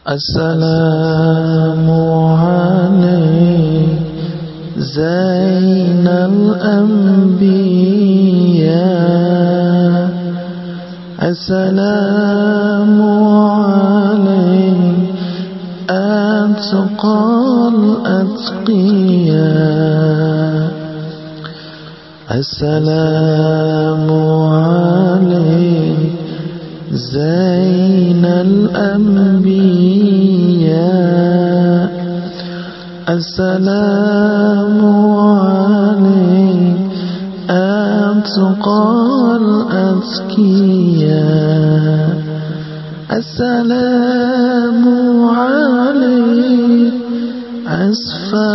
السلام عليك زين الأنبياء. السلام عليك أتقى الأتقياء. السلام عليك زين الأنبياء. السلام عليك أتقى الأتقياء. السلام عليك أسفى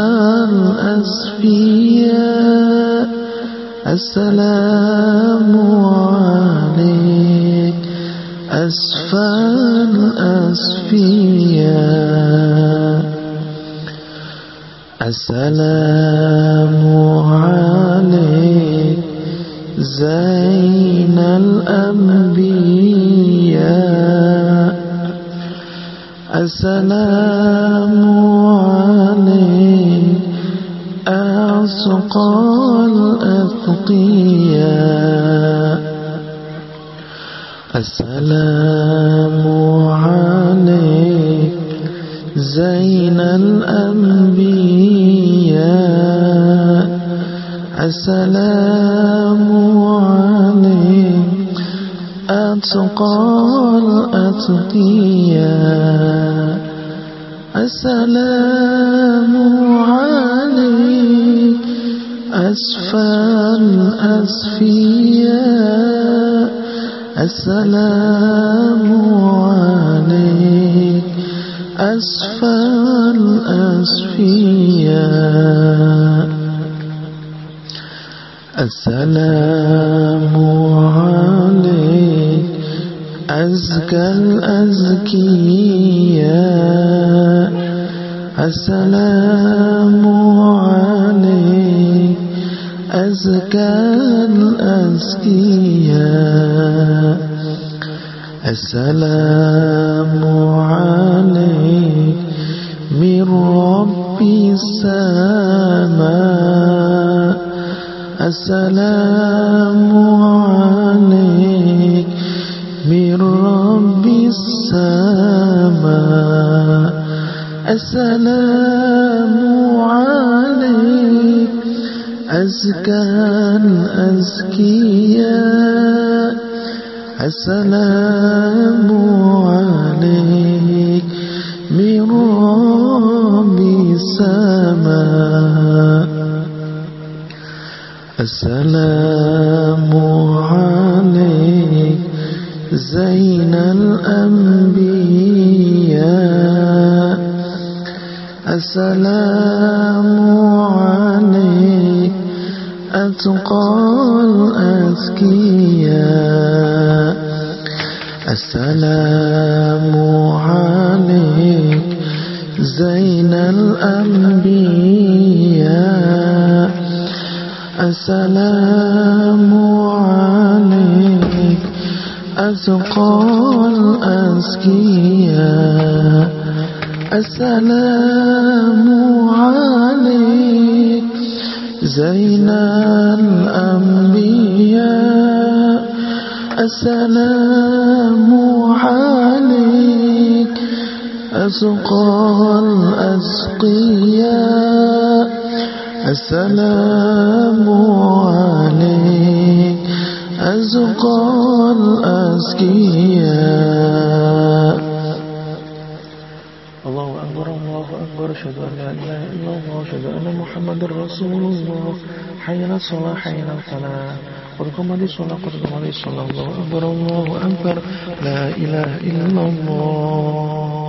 الأسفياء. السلام عليك أسفى الأسفياء. السلام عليك زين الأنبياء. السلام عليك أتقى الأتقياء. السلام عليك زين الأنبياء. السلام عليك أتقى الأتقياء. السلام عليك أسفى الأسفياء. السلام عليك أسفى الأسفياء. السلام عليك أزكى الأزكياء. السلام عليك أزكى الأزكياء. السلام عليك من رب السماء. السلام عليك من رب السماء. السلام عليك أزكى الأزكياء. السلام عليك من رب السماء. السلام عليك زين الأنبياء. السلام عليك أتقى الأتقياء. السلام عليك زين الأنبياء. السلام عليك أتقى الأزكياء. السلام عليك زين الأنبياء. السلام عليك أتقى الأتقياء. السلام عليك أتقى الأزكياء. الله أكبر الله أكبر أشهد أن لا إله إلا الله أشهد أن محمدا رسول الله. حي على الصلاة حي على الفلاح قد قامت الصلاة قد قامت الصلاة. الله أكبر الله أكبر لا إله إلا الله.